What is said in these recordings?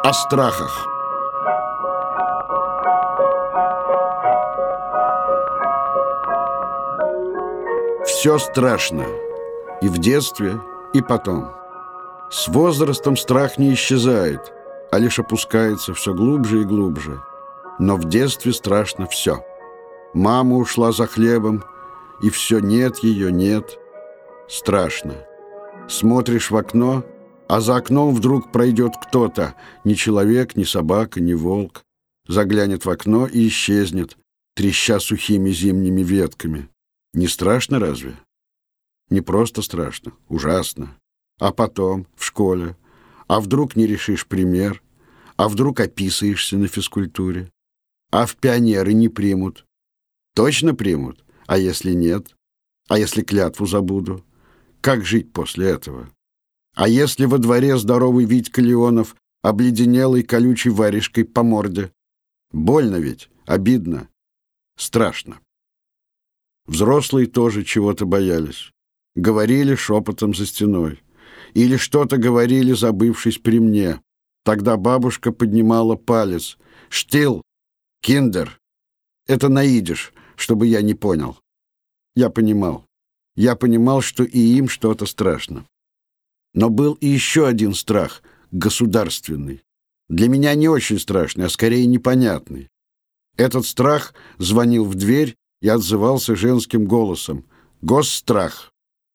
О страхах. Все страшно. И в детстве, и потом. С возрастом страх не исчезает, а лишь опускается все глубже и глубже. Но в детстве страшно все. Мама ушла за хлебом, и все нет ее, нет. Страшно. Смотришь в окно, а за окном вдруг пройдет кто-то, ни человек, ни собака, ни волк. Заглянет в окно и исчезнет, треща сухими зимними ветками. Не страшно разве? Не просто страшно, ужасно. А потом, в школе, а вдруг не решишь пример, а вдруг описываешься на физкультуре, а в пионеры не примут. Точно примут? А если нет? А если клятву забуду? Как жить после этого? А если во дворе здоровый Витька Леонов, обледенелый колючей варежкой по морде? Больно ведь, обидно, страшно. Взрослые тоже чего-то боялись. Говорили шепотом за стеной. Или что-то говорили, забывшись при мне. Тогда бабушка поднимала палец. «Штил! Киндер!» Это на идиш, чтобы я не понял. Я понимал. Я понимал, что и им что-то страшно. Но был и еще один страх, государственный. Для меня не очень страшный, а скорее непонятный. Этот страх звонил в дверь и отзывался женским голосом. Госстрах.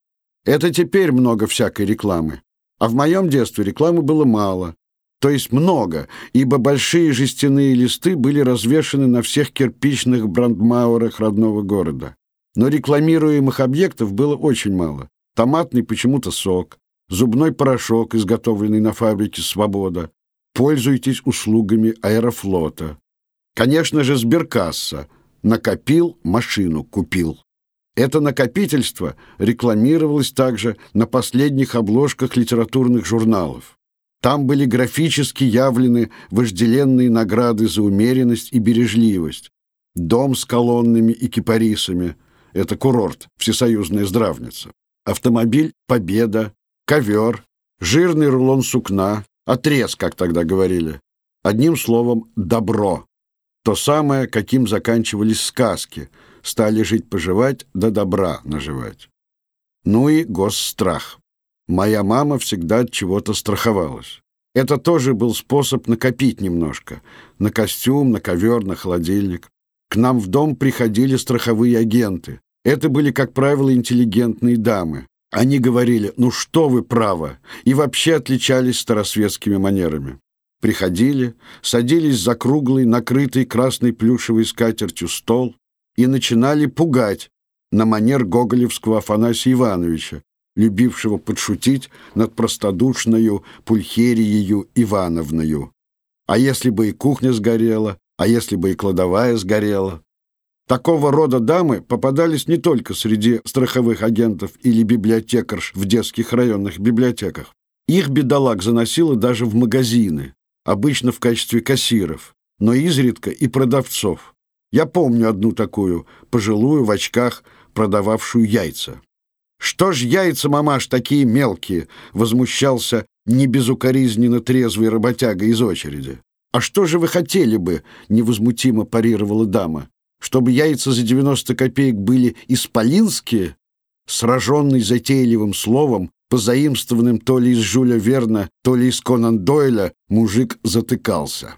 Это теперь много всякой рекламы. А в моем детстве рекламы было мало. То есть много, ибо большие жестяные листы были развешаны на всех кирпичных брандмауэрах родного города. Но рекламируемых объектов было очень мало. Томатный почему-то сок, зубной порошок, изготовленный на фабрике «Свобода». Пользуйтесь услугами Аэрофлота. Конечно же, сберкасса. Накопил, машину купил. Это накопительство рекламировалось также на последних обложках литературных журналов. Там были графически явлены вожделенные награды за умеренность и бережливость. Дом с колоннами и кипарисами — это курорт, всесоюзная здравница. Автомобиль «Победа», ковер, жирный рулон сукна, отрез, как тогда говорили. Одним словом, добро. То самое, каким заканчивались сказки. Стали жить-поживать, да добра наживать. Ну и госстрах. Моя мама всегда от чего-то страховалась. Это тоже был способ накопить немножко. На костюм, на ковер, на холодильник. К нам в дом приходили страховые агенты. Это были, как правило, интеллигентные дамы. Они говорили: «Ну что вы, право!» и вообще отличались старосветскими манерами. Приходили, садились за круглый, накрытый красной плюшевой скатертью стол и начинали пугать на манер гоголевского Афанасия Ивановича, любившего подшутить над простодушною Пульхериею Ивановною. А если бы и кухня сгорела, а если бы и кладовая сгорела? Такого рода дамы попадались не только среди страховых агентов или библиотекарш в детских районных библиотеках. Их бедолаг заносило даже в магазины, обычно в качестве кассиров, но изредка и продавцов. Я помню одну такую, пожилую, в очках, продававшую яйца. «Что ж яйца, мамаш, такие мелкие?» — возмущался небезукоризненно трезвый работяга из очереди. «А что же вы хотели бы?» — невозмутимо парировала дама. «Чтобы яйца за 90 копеек были исполинские?» Сраженный затейливым словом, позаимствованным то ли из Жюля Верна, то ли из Конан Дойля, мужик затыкался.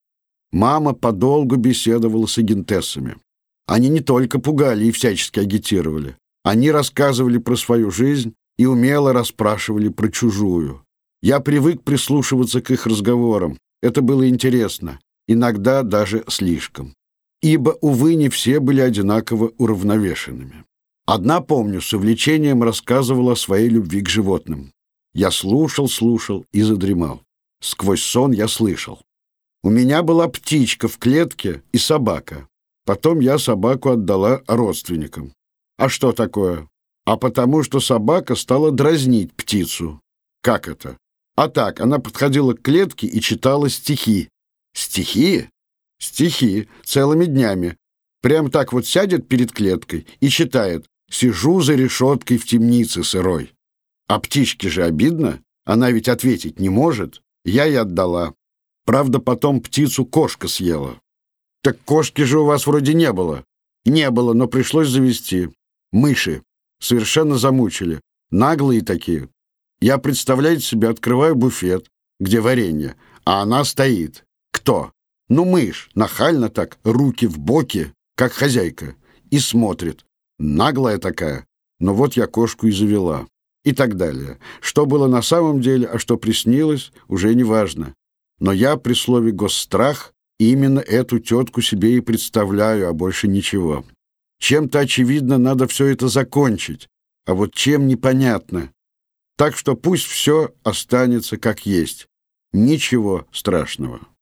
Мама подолгу беседовала с агентессами. Они не только пугали и всячески агитировали. Они рассказывали про свою жизнь и умело расспрашивали про чужую. Я привык прислушиваться к их разговорам. Это было интересно, иногда даже слишком. Ибо, увы, не все были одинаково уравновешенными. Одна, помню, с увлечением рассказывала о своей любви к животным. Я слушал и задремал. Сквозь сон я слышал. У меня была птичка в клетке и собака. Потом я собаку отдала родственникам. А что такое? А потому что собака стала дразнить птицу. Как это? А так, она подходила к клетке и читала стихи. Стихи? Стихи, целыми днями. Прям так вот сядет перед клеткой и читает: «Сижу за решеткой в темнице сырой». А птичке же обидно, она ведь ответить не может. Я и отдала. Правда, потом птицу кошка съела. Так кошки же у вас вроде не было. Не было, но пришлось завести. Мыши. Совершенно замучили. Наглые такие. Я, представляете себе, открываю буфет, где варенье, а она стоит. Кто? Ну, мышь. Нахально так, руки в боки, как хозяйка. И смотрит. Наглая такая. Но вот я кошку и завела. И так далее. Что было на самом деле, а что приснилось, уже не важно. Но я при слове «госстрах» именно эту тетку себе и представляю, а больше ничего. Чем-то, очевидно, надо все это закончить, а вот чем — непонятно. Так что пусть все останется как есть. Ничего страшного.